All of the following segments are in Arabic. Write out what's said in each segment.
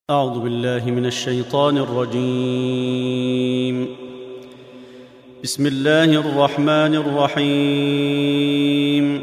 أعوذ بالله من الشيطان الرجيم. بسم الله الرحمن الرحيم.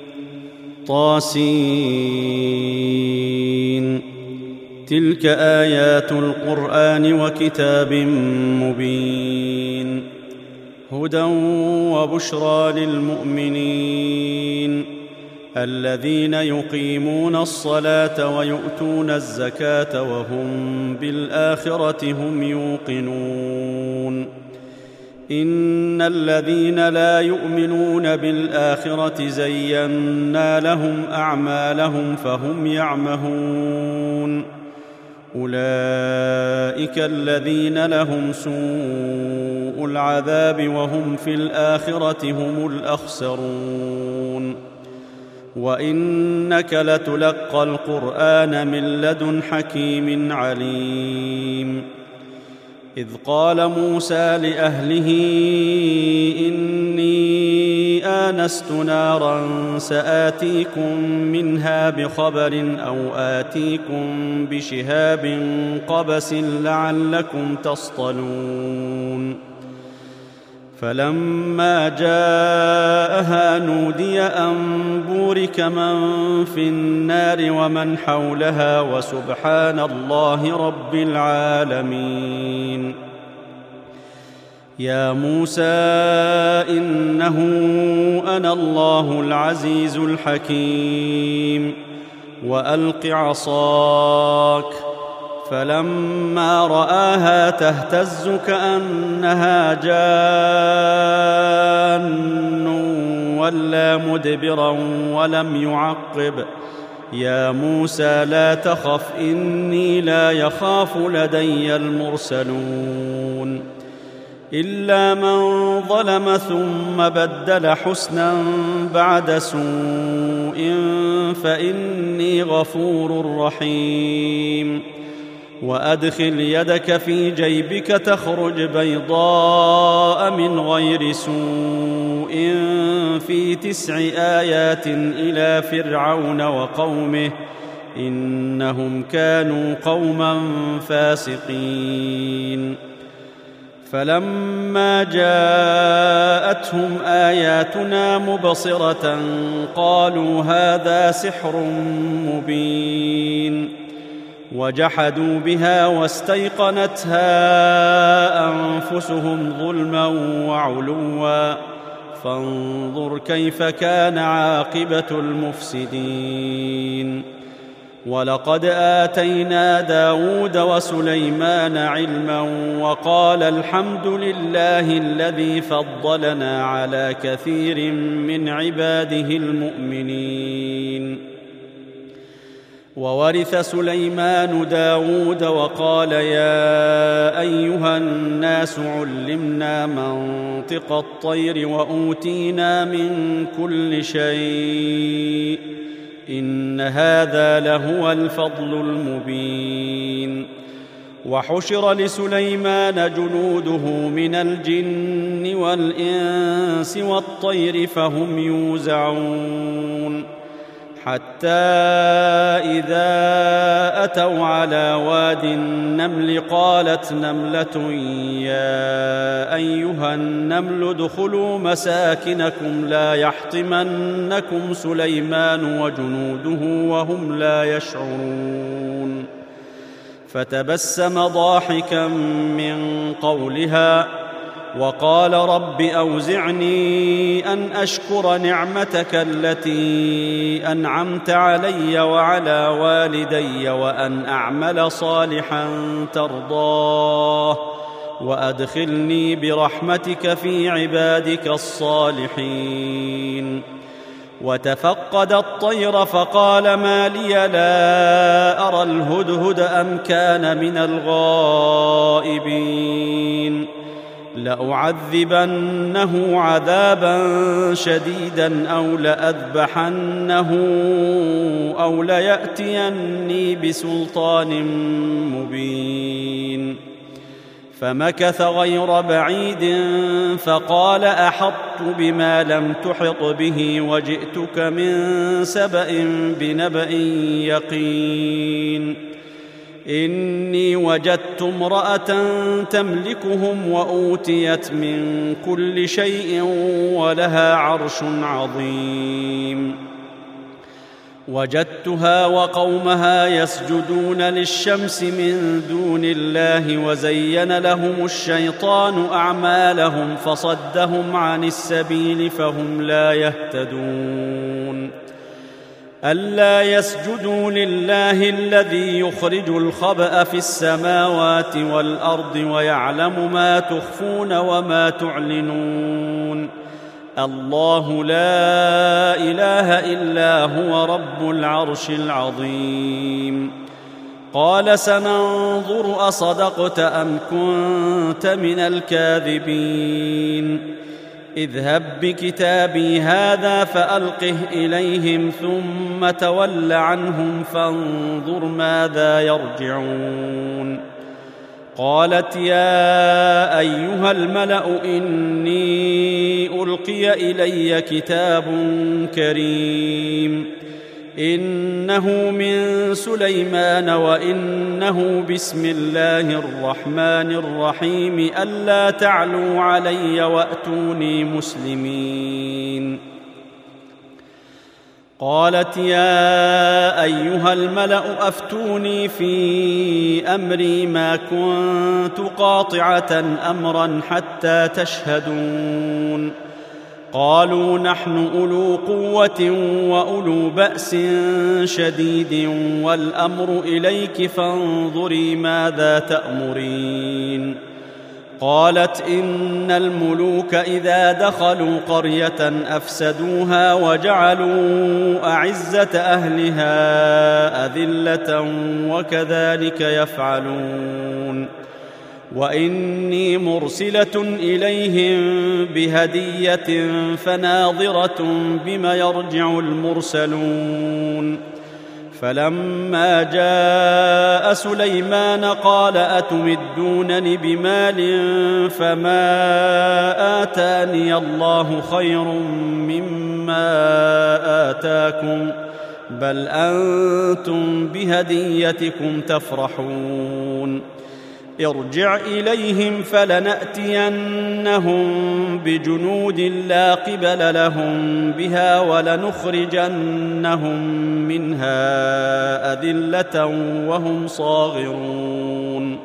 طاسين. تلك آيات القرآن وكتاب مبين، هدى وبشرى للمؤمنين الذين يقيمون الصلاة ويؤتون الزكاة وهم بالآخرة هم يوقنون. إن الذين لا يؤمنون بالآخرة زينا لهم أعمالهم فهم يعمهون. أولئك الذين لهم سوء العذاب وهم في الآخرة هم الأخسرون. وإنك لتلقى القرآن من لدن حكيم عليم. إذ قال موسى لأهله إني آنست نارا سآتيكم منها بخبر أو آتيكم بشهاب قبس لعلكم تصطلون. فلما جاءها نودي أن بورك من في النار ومن حولها وسبحان الله رب العالمين. يا موسى إنه أنا الله العزيز الحكيم. وألق عصاك. فلما رآها تهتز كأنها جان ولى مدبرا ولم يعقب. يا موسى لا تخف إني لا يخاف لدي المرسلون. إلا من ظلم ثم بدل حسنا بعد سوء فإني غفور رحيم. وأدخل يدك في جيبك تخرج بيضاء من غير سوء في 9 آيات إلى فرعون وقومه إنهم كانوا قوما فاسقين. فلما جاءتهم آياتنا مبصرة قالوا هذا سحر مبين. وجحدوا بها واستيقنتها أنفسهم ظلما وعلوا فانظر كيف كان عاقبة المفسدين. ولقد آتينا داود وسليمان علما وقال الحمد لله الذي فضلنا على كثير من عباده المؤمنين. وورث سليمان داود وقال يا أيها الناس علمنا منطق الطير وأوتينا من كل شيء إن هذا لهو الفضل المبين. وحشر لسليمان جنوده من الجن والإنس والطير فهم يوزعون. حتى إذا أتوا على واد النمل قالت نملة يا أيها النمل ادخلوا مساكنكم لا يحطمنكم سليمان وجنوده وهم لا يشعرون. فتبسم ضاحكا من قولها وقال رب أوزعني أن أشكر نعمتك التي أنعمت علي وعلى والدي وأن أعمل صالحا ترضاه وأدخلني برحمتك في عبادك الصالحين. وتفقد الطير فقال ما لي لا أرى الهدهد أم كان من الغائبين. لأعذبنه عذابا شديدا أو لأذبحنه أو ليأتيني بسلطان مبين. فمكث غير بعيد فقال أحطت بما لم تحط به وجئتك من سبأ بنبأ يقين إني وجدت امرأة تملكهم وأوتيت من كل شيء ولها عرش عظيم. وجدتها وقومها يسجدون للشمس من دون الله وزين لهم الشيطان أعمالهم فصدهم عن السبيل فهم لا يهتدون. ألا يسجدوا لله الذي يخرج الخبأ في السماوات والأرض ويعلم ما تخفون وما تعلنون. الله لا إله إلا هو رب العرش العظيم. قال سننظر أصدقت أم كنت من الكاذبين. اذهب بكتابي هذا فألقه إليهم ثم تول عنهم فانظر ماذا يرجعون. قالت يا أيها الملأ إني ألقي إلي كتاب كريم إنه من سليمان وإنه بسم الله الرحمن الرحيم ألا تعلوا علي وأتوني مسلمين. قالت يا أيها الملأ أفتوني في أمري ما كنت قاطعة أمرا حتى تشهدون. قالوا نحن أولو قوة وأولو بأس شديد والأمر إليك فانظري ماذا تأمرين. قالت إن الملوك إذا دخلوا قرية أفسدوها وجعلوا أعزة أهلها أذلة وكذلك يفعلون. وإني مرسلة إليهم بهدية فناظرة بما يرجع المرسلون. فلما جاء سليمان قال أتمدونني بمال فما آتاني الله خير مما آتاكم بل أنتم بهديتكم تفرحون. ارجع إليهم فلنأتينهم بجنود لا قبل لهم بها ولنخرجنهم منها أذلة وهم صاغرون.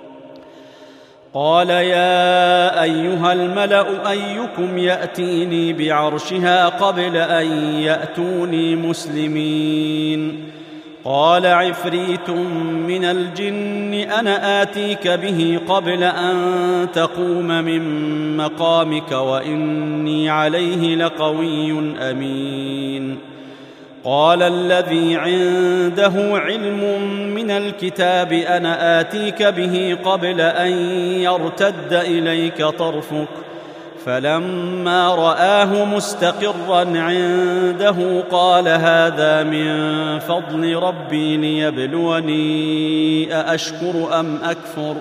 قال يا أيها الملأ أيكم يأتيني بعرشها قبل أن يأتوني مسلمين. قال عفريت من الجن أنا آتيك به قبل أن تقوم من مقامك وإني عليه لقوي أمين. قال الذي عنده علم من الكتاب أنا آتيك به قبل أن يرتد إليك طرفك فلما رآه مستقرا عنده قال هذا من فضل ربي ليبلوني أأشكر أم أكفر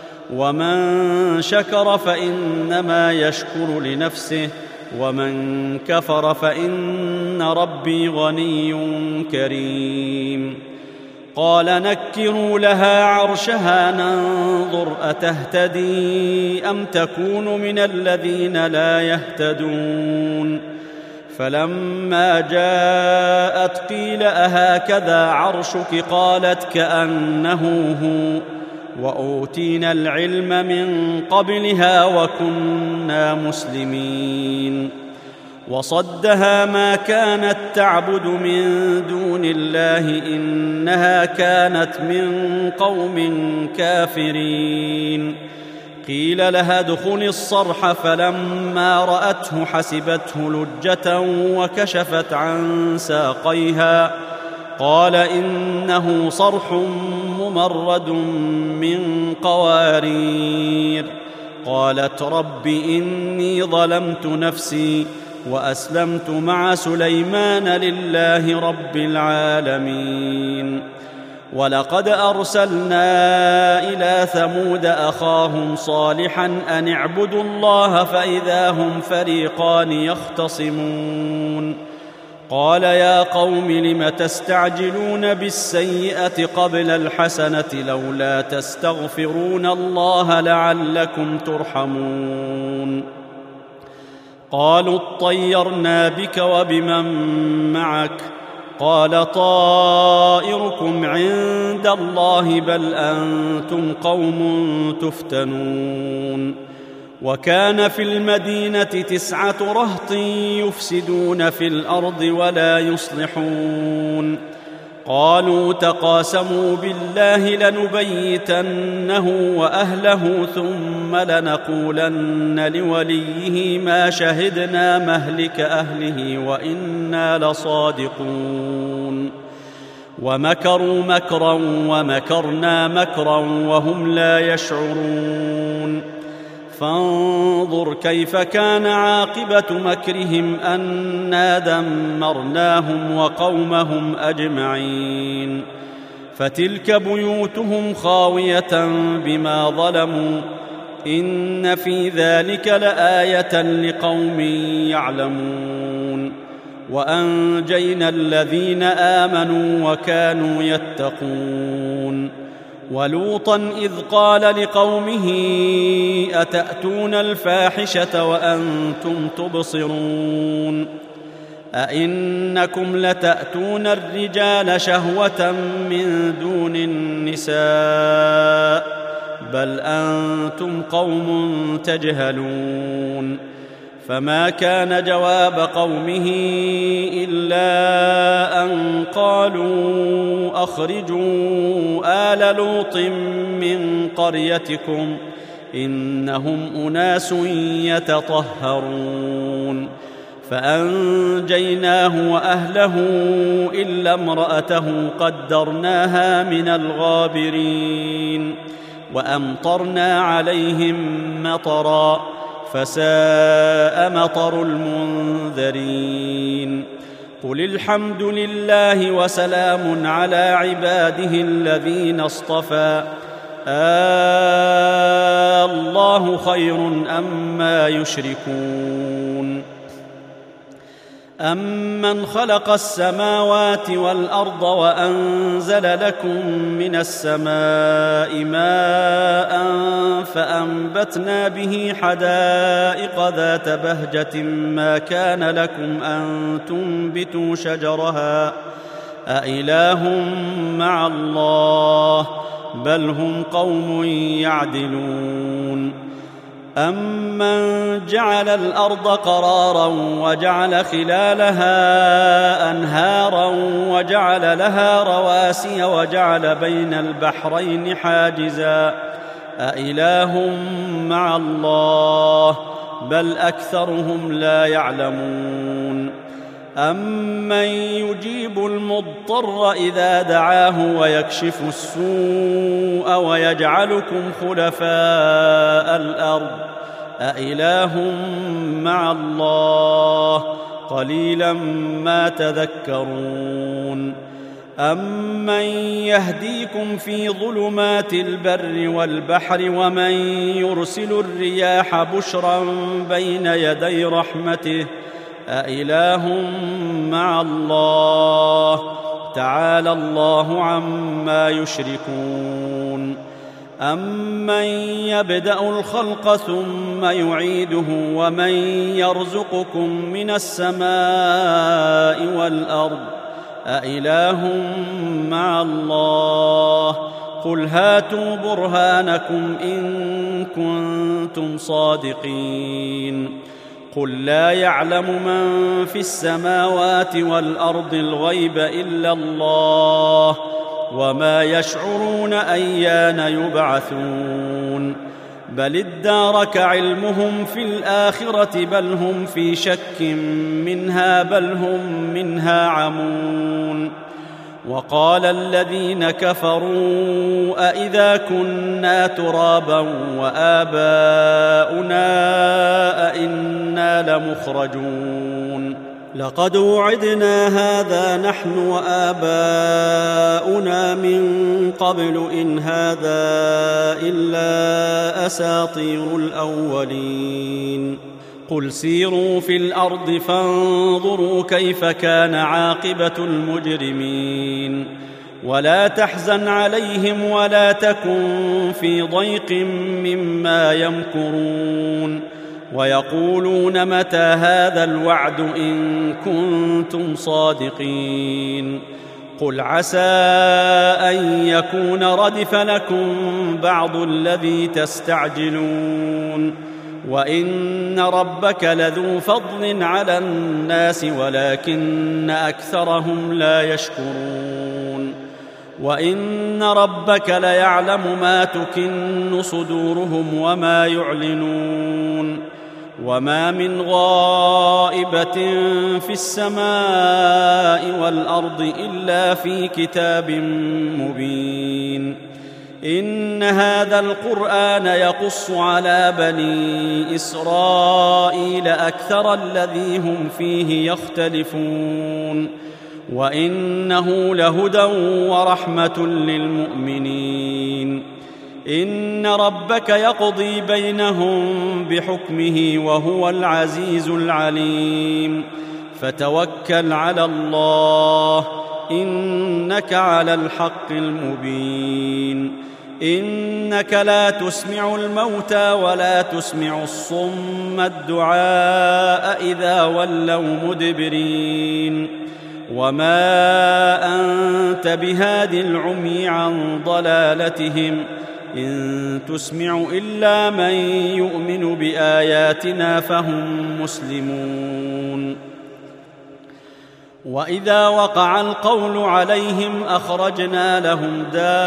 ومن شكر فإنما يشكر لنفسه ومن كفر فإن ربي غني كريم. قال نكروا لها عرشها ننظر أتهتدي أم تكون من الذين لا يهتدون. فلما جاءت قيل أهكذا عرشك قالت كأنه هو وأوتينا العلم من قبلها وكنا مسلمين. وصدها ما كانت تعبد من دون الله إنها كانت من قوم كافرين. قيل لها ادخلي الصرح فلما رأته حسبته لجة وكشفت عن ساقيها قال إنه صرح ممرد من قوارير. قالت رب إني ظلمت نفسي وأسلمت مع سليمان لله رب العالمين. ولقد أرسلنا إلى ثمود أخاهم صالحا أن اعبدوا الله فإذا هم فريقان يختصمون. قال يا قوم لم تستعجلون بالسيئة قبل الحسنة لولا تستغفرون الله لعلكم ترحمون قالوا اطيرنا بك وبمن معك قال طائركم عند الله بل أنتم قوم تفتنون وكان في المدينة 9 رهط يفسدون في الأرض ولا يصلحون قالوا تقاسموا بالله لنبيتنه وأهله ثم لنقولن لوليه ما شهدنا مهلك أهله وإنا لصادقون ومكروا مكرا ومكرنا مكرا وهم لا يشعرون فانظر كيف كان عاقبة مكرهم أنا دمرناهم وقومهم أجمعين فتلك بيوتهم خاوية بما ظلموا إن في ذلك لآية لقوم يعلمون وأنجينا الذين آمنوا وكانوا يتقون ولوطا إذ قال لقومه أتأتون الفاحشة وأنتم تبصرون أئنكم لتأتون الرجال شهوة من دون النساء بل أنتم قوم تجهلون فما كان جواب قومه إلا أن قالوا أخرجوا آل لوط من قريتكم إنهم أناس يتطهرون فأنجيناه وأهله إلا امرأته قدرناها من الغابرين وأمطرنا عليهم مطرا فساء مطر المنذرين قل الحمد لله وسلام على عباده الذين اصطفى الله خير أما يشركون أمن خلق السماوات والأرض وأنزل لكم من السماء ماء فأنبتنا به حدائق ذات بهجة ما كان لكم أن تنبتوا شجرها أإله مع الله بل هم قوم يعدلون أمن جعل الأرض قرارا وجعل خلالها أنهارا وجعل لها رواسي وجعل بين البحرين حاجزا أإله مع الله بل أكثرهم لا يعلمون أمن يجيب المضطر إذا دعاه ويكشف السوء ويجعلكم خلفاء الأرض أإله مع الله قليلا ما تذكرون أمن يهديكم في ظلمات البر والبحر ومن يرسل الرياح بشرا بين يدي رحمته أإله مع الله تعالى الله عما يشركون أمن يبدأ الخلق ثم يعيده ومن يرزقكم من السماء والأرض أإله مع الله قل هاتوا برهانكم إن كنتم صادقين قل لا يعلم من في السماوات والأرض الغيب إلا الله وما يشعرون أيان يبعثون بل ادارك علمهم في الآخرة بل هم في شك منها بل هم منها عمون وقال الذين كفروا أإذا كنا ترابا وآباؤنا أئنا لمخرجون لقد وعدنا هذا نحن وآباؤنا من قبل إن هذا إلا أساطير الأولين قل سيروا في الأرض فانظروا كيف كان عاقبة المجرمين ولا تحزن عليهم ولا تكن في ضيق مما يمكرون ويقولون متى هذا الوعد إن كنتم صادقين قل عسى أن يكون ردف لكم بعض الذي تستعجلون وإن ربك لذو فضل على الناس ولكن أكثرهم لا يشكرون وإن ربك ليعلم ما تكن صدورهم وما يعلنون وما من غائبة في السماء والأرض إلا في كتاب مبين إن هذا القرآن يقص على بني إسرائيل أكثر الذي هم فيه يختلفون وإنه لهدى ورحمة للمؤمنين إن ربك يقضي بينهم بحكمه وهو العزيز العليم فتوكل على الله إنك على الحق المبين إنك لا تسمع الموتى ولا تسمع الصم الدعاء إذا ولوا مدبرين وما أنت بهاد العمي عن ضلالتهم إن تسمع إلا من يؤمن بآياتنا فهم مسلمون وإذا وقع القول عليهم أخرجنا لهم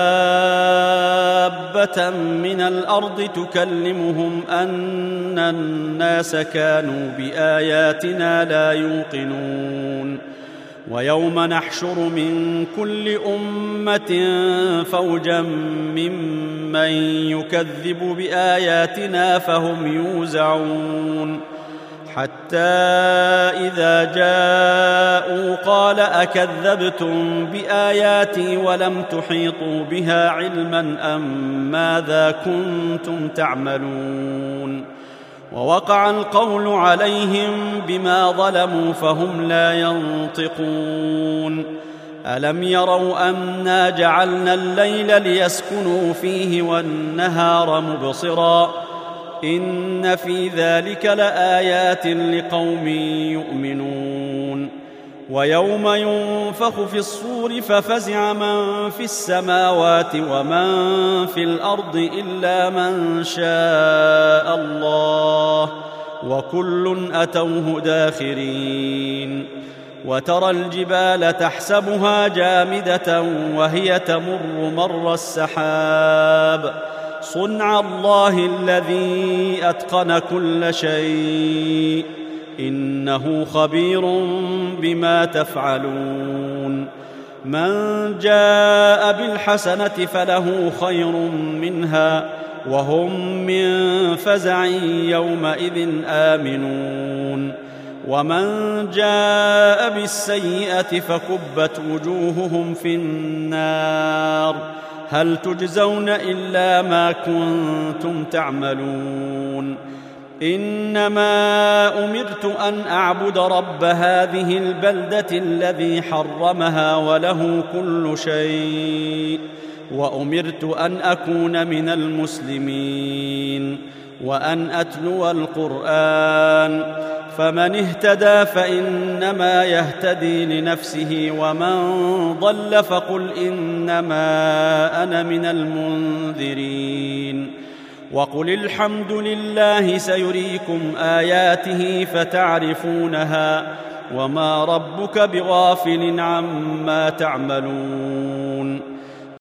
دابة من الأرض تكلمهم أن الناس كانوا بآياتنا لا يوقنون ويوم نحشر من كل أمة فوجا ممن يكذب بآياتنا فهم يوزعون حتى إذا جاءوا قال أكذبتم بآياتي ولم تحيطوا بها علما أم ماذا كنتم تعملون ووقع القول عليهم بما ظلموا فهم لا ينطقون ألم يروا أنا جعلنا الليل ليسكنوا فيه والنهار مبصرا إن في ذلك لآيات لقوم يؤمنون ويوم ينفخ في الصور ففزع من في السماوات ومن في الأرض إلا من شاء الله وكل أتوه داخرين وترى الجبال تحسبها جامدة وهي تمر مر السحاب صنع الله الذي أتقن كل شيء إنه خبير بما تفعلون من جاء بالحسنة فله خير منها وهم من فزع يومئذ آمنون ومن جاء بالسيئة فكبت وجوههم في النار هل تجزون إلا ما كنتم تعملون إنما أمرت أن أعبد رب هذه البلدة الذي حرمها وله كل شيء وأمرت أن أكون من المسلمين وأن أتلو القرآن فمن اهتدى فإنما يهتدي لنفسه ومن ضل فقل إنما أنا من المنذرين وقل الحمد لله سيريكم آياته فتعرفونها وما ربك بغافل عما تعملون